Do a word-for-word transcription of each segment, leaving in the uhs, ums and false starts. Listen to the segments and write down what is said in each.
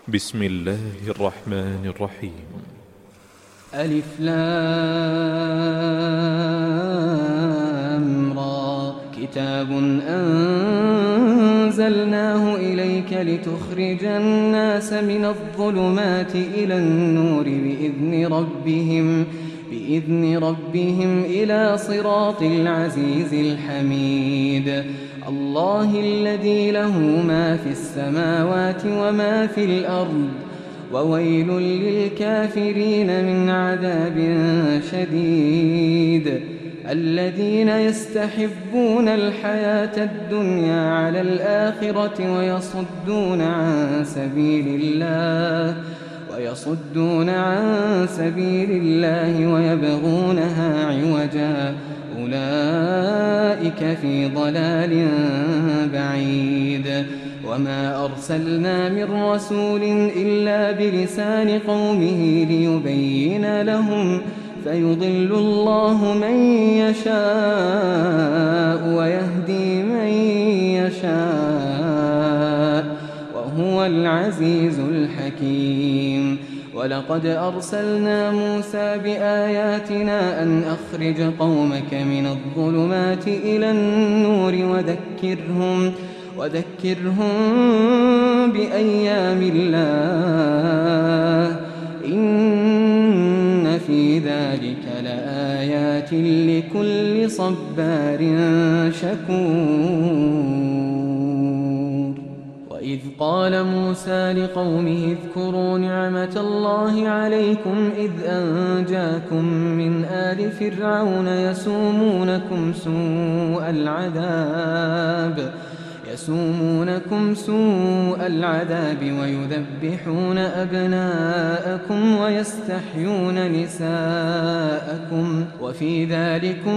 بسم الله الرحمن الرحيم. ألف لام را. كتاب أنزلناه إليك لتخرج الناس من الظلمات إلى النور بإذن ربهم بإذن ربهم إلى صراط العزيز الحميد. الله الذي له ما في السماوات وما في الأرض، وويل للكافرين من عذاب شديد. الذين يستحبون الحياة الدنيا على الآخرة ويصدون عن سبيل الله ويصدون عن سبيل الله ويبغونها عوجا، أولئك في ضلال بعيد. وما أرسلنا من رسول إلا بلسان قومه ليبين لهم، فيضل الله من يشاء ويهدي من يشاء، وهو العزيز الحكيم. ولقد أرسلنا موسى بآياتنا أن أخرج قومك من الظلمات إلى النور وذكرهم وذكرهم بأيام الله، إن في ذلك لآيات لكل صبار شكور. وإذ قال موسى لقومه اذكروا نعمة الله عليكم إذ أنجاكم من آل فرعون يسومونكم سوء العذاب يسومونكم سوء العذاب ويذبحون أبناءكم ويستحيون نساءكم، وفي ذلكم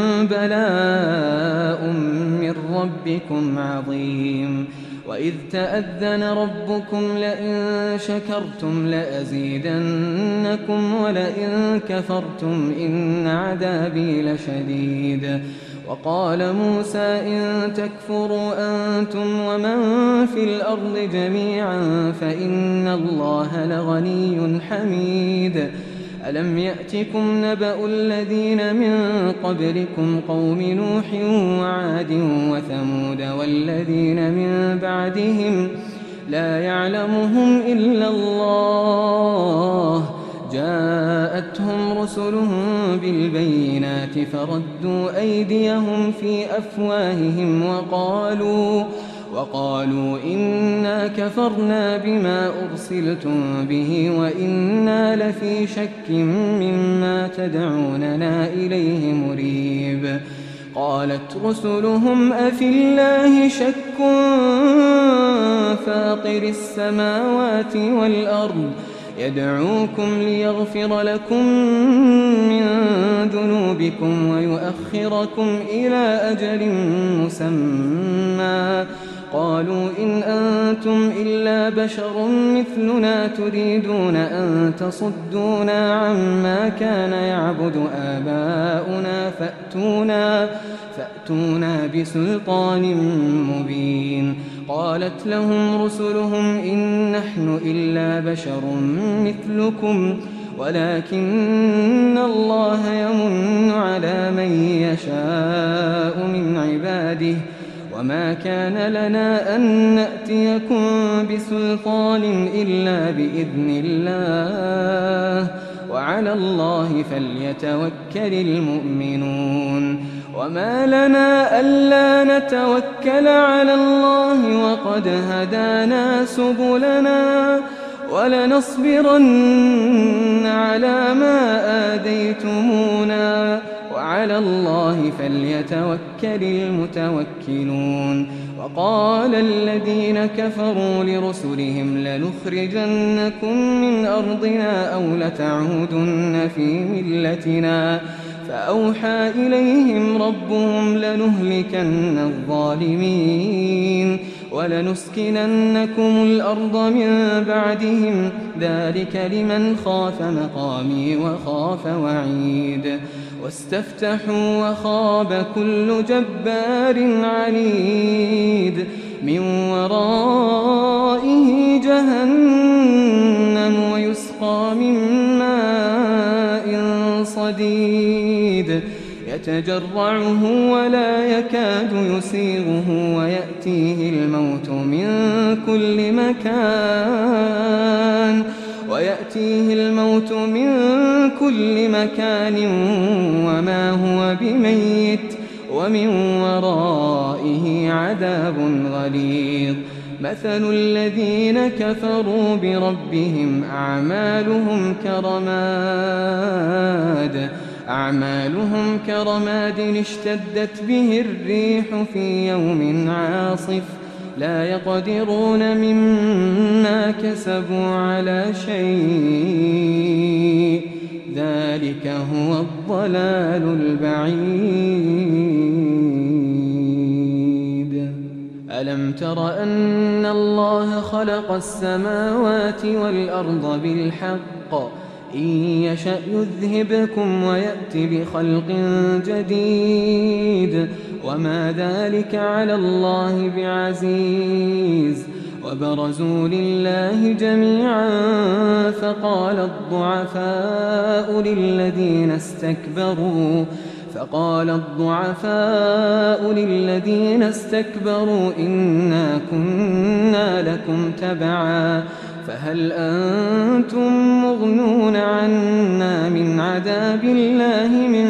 بلاء من ربكم عظيم. وإذ تأذن ربكم لئن شكرتم لأزيدنكم ولئن كفرتم إن عذابي لشديد. وقال موسى إن تكفروا أنتم ومن في الأرض جميعا فإن الله لغني حميد. ألم يأتكم نبأ الذين من قبلكم قوم نوح وعاد وثمود والذين من بعدهم لا يعلمهم إلا الله، جاءتهم رسلهم بالبينات فردوا أيديهم في أفواههم وقالوا وقالوا إنا كفرنا بما أرسلتم به وإنا لفي شك مما تدعوننا إليه مريب. قالت رسلهم أفي الله شك فاطر السماوات والأرض يدعوكم ليغفر لكم من ذنوبكم ويؤخركم إلى أجل مسمى، قالوا إن أنتم إلا بشر مثلنا تريدون أن تصدونا عما كان يعبد آباؤنا فأتونا, فأتونا بسلطان مبين. قالت لهم رسلهم إن نحن إلا بشر مثلكم ولكن الله يمن على من يشاء من عباده، وما كان لنا أن نأتيكم بسلطان إلا بإذن الله، وعلى الله فليتوكل المؤمنون. وما لنا ألا نتوكل على الله وقد هدانا سبلنا ولنصبرن على ما آذيتمونا وعلى الله فليتوكل المتوكلون. وقال الذين كفروا لرسلهم لنخرجنكم من أرضنا أو لتعودن في ملتنا، فأوحى إليهم ربهم لنهلكن الظالمين ولنسكننكم الأرض من بعدهم، ذلك لمن خاف مقامي وخاف وعيد. واستفتحوا وخاب كل جبار عنيد من ورائه جهنم صديد يتجرعه ولا يكاد يسيغه ويأتيه الموت من كل مكان ويأتيه الموت من كل مكان وما هو بميت ومن ورائه عذاب غليظ. مثل الذين كفروا بربهم أعمالهم كرماد أعمالهم كرماد اشتدت به الريح في يوم عاصف لا يقدرون مما كسبوا على شيء ذلك هو الضلال البعيد. ألم تر أن الله خلق السماوات والأرض بالحق إن يشأ يذهبكم ويأت بخلق جديد وما ذلك على الله بعزيز. وبرزوا لله جميعا فقال الضعفاء للذين استكبروا فقال الضعفاء للذين استكبروا إنا كنا لكم تبعا فهل أنتم مغنون عنا من عذاب الله من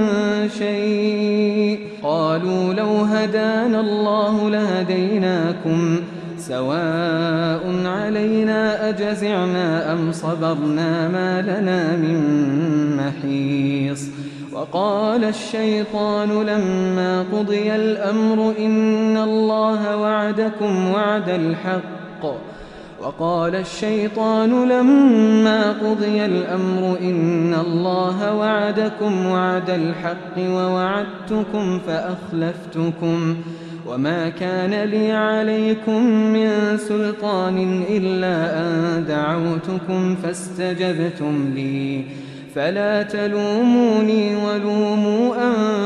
شيء قالوا لو هدانا الله لهديناكم سواء علينا أجزعنا أم صبرنا ما لنا من محيص. وقال الشيطان لما قضي الأمر إن الله وعدكم وعد الحق وقال الشيطان لما قضي الأمر إن الله وعدكم وعد الحق ووعدتكم فأخلفتكم وما كان لي عليكم من سلطان إلا أن دعوتكم فاستجبتم لي فلا تلوموني ولوموا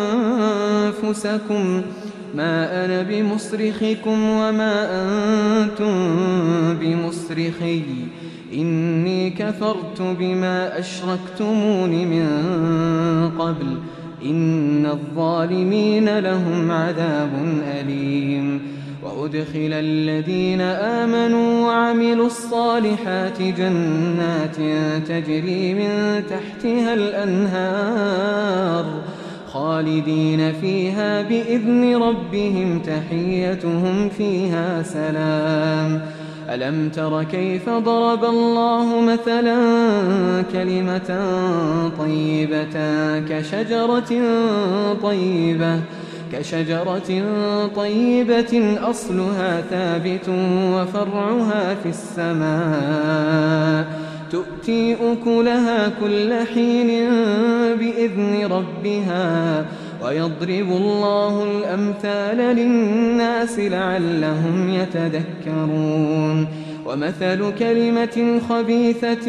أنفسكم ما أنا بمصرخكم وما أنتم بمصرخي إني كفرت بما أشركتمون من قبل إن الظالمين لهم عذاب أليم. وأدخل الذين آمنوا وعملوا الصالحات جنات تجري من تحتها الأنهار خالدين فيها بإذن ربهم تحيتهم فيها سلام. ألم تر كيف ضرب الله مثلا كلمة طيبة كشجرة طيبة كشجرة طيبة أصلها ثابت وفرعها في السماء تؤتي أكلها كل حين بإذن ربها ويضرب الله الأمثال للناس لعلهم يتذكرون. ومثل كلمة خبيثة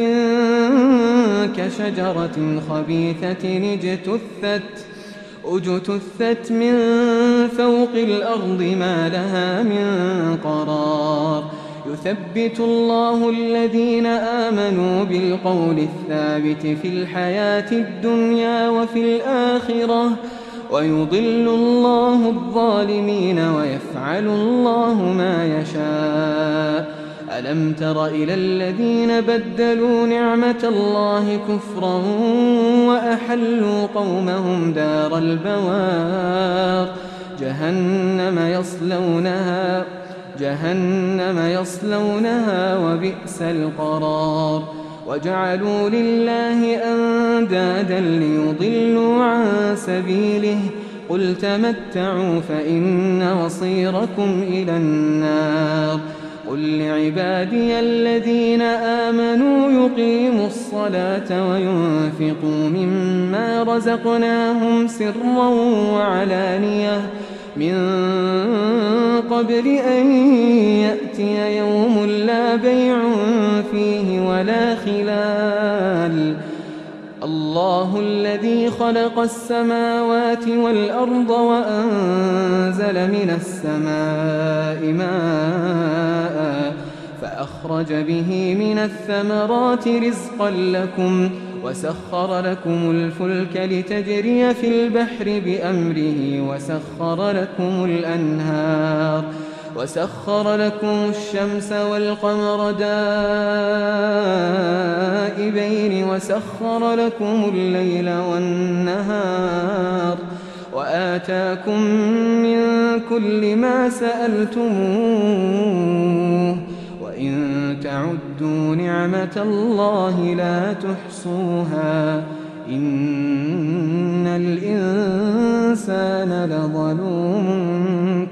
كشجرة خبيثة اجتثت اجتثت من فوق الأرض ما لها من قرار يثبت الله الذين آمنوا بالقول الثابت في الحياة الدنيا وفي الآخرة ويضل الله الظالمين ويفعل الله ما يشاء. ألم تر إلى الذين بدلوا نعمة الله كفرا وأحلوا قومهم دار البوار جهنم يصلونها جهنم يصلونها وبئس القرار. وجعلوا لله أندادا ليضلوا عن سبيله قل تمتعوا فإن مصيركم إلى النار. قل لعبادي الذين آمنوا يقيموا الصلاة وينفقوا مما رزقناهم سرا وعلانية من قبل أن يأتي يوم لا بيع فيه ولا خلال. الله الذي خلق السماوات والأرض وأنزل من السماء ماء فأخرج به من الثمرات رزقا لكم وسخر لكم الفلك لتجري في البحر بأمره وسخر لكم الأنهار وسخر لكم الشمس والقمر دائبين وسخر لكم الليل والنهار وآتاكم من كل ما سألتموه وإن تعدوا نعمة الله لا تحصوها إن الإنسان لظلوم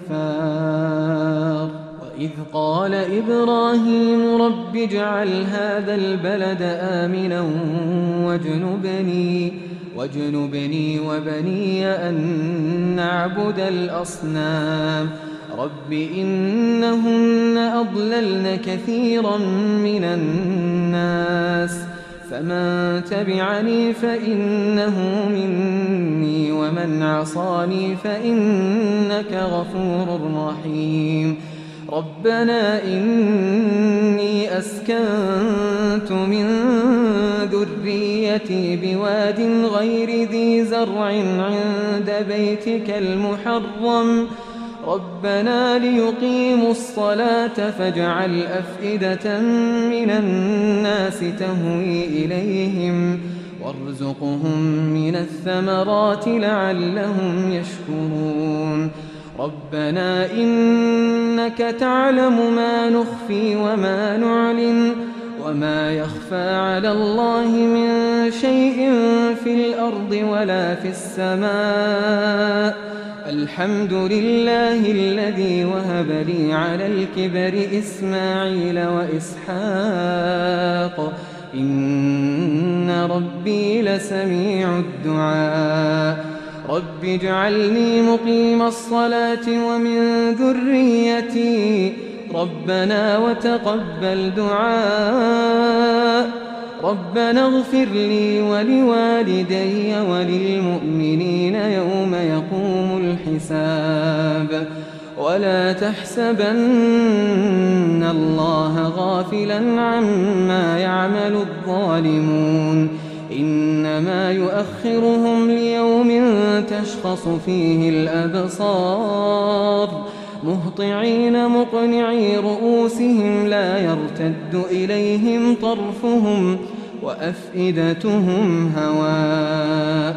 كفار وإذ قال إبراهيم رب اجعل هذا البلد آمنا واجنبني واجنبني وبني أن نعبد الأصنام رب إنهن أضللن كثيرا من الناس فمن تبعني فإنه مني ومن عصاني فإنك غفور رحيم ربنا إني أسكنت من ذريتي بواد غير ذي زرع عند بيتك المحرم ربنا ليقيموا الصلاة فاجعل أفئدة من الناس تهوي إليهم وارزقهم من الثمرات لعلهم يشكرون ربنا إنك تعلم ما نخفي وما نعلن وما يخفى على الله من شيء في الأرض ولا في السماء الحمد لله الذي وهب لي على الكبر إسماعيل وإسحاق إن ربي لسميع الدعاء رب اجعلني مقيم الصلاة ومن ذريتي ربنا وتقبل دعاء ربنا اغفر لي ولوالدي وللمؤمنين يوم يقوم الحساب ولا تحسبن الله غافلا عما يعمل الظالمون إنما يؤخرهم ليوم تشخص فيه الأبصار مهطعين مقنعي رؤوسهم لا يرتد إليهم طرفهم وأفئدتهم هواء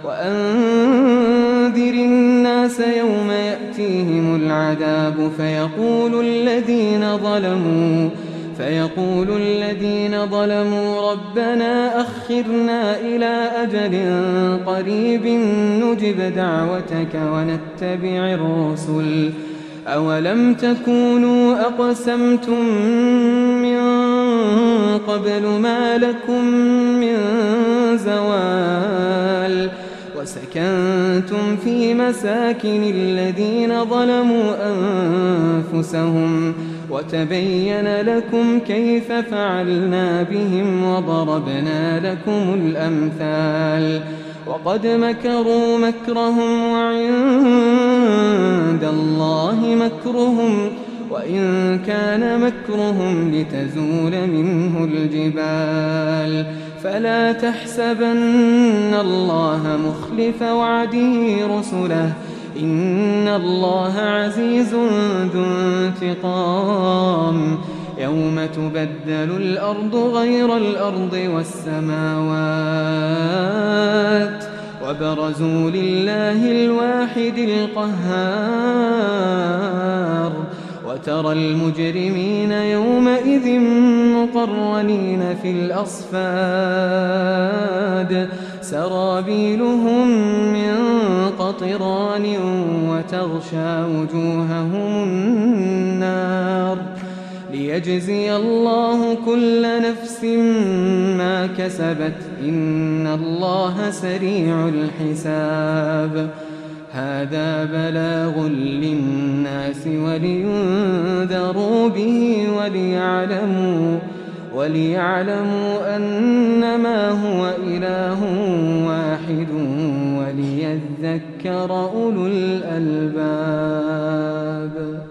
وأنذر الناس يوم يأتيهم العذاب فيقول الذين ظلموا فيقول الذين ظلموا ربنا أخرنا إلى أجل قريب نجب دعوتك ونتبع الرسل أولم تكونوا أقسمتم من قبل ما لكم من زوال وسكنتم في مساكن الذين ظلموا أنفسهم وتبين لكم كيف فعلنا بهم وضربنا لكم الأمثال وقد مكروا مكرهم وعند الله مكرهم وإن كان مكرهم لتزول منه الجبال فلا تحسبن الله مخلف وعده رسله إن الله عزيز ذو انتقام يوم تبدل الأرض غير الأرض والسماوات وبرزوا لله الواحد القهار وترى المجرمين يومئذ مقرنين في الأصفاد سرابيلهم من قطران وتغشى وجوههم النار ليجزي الله كل نفس ما كسبت إن الله سريع الحساب هذا بلاغ للناس ولينذروا به وليعلموا وليعلموا أنما هو إله واحد وليذكر أولو الألباب.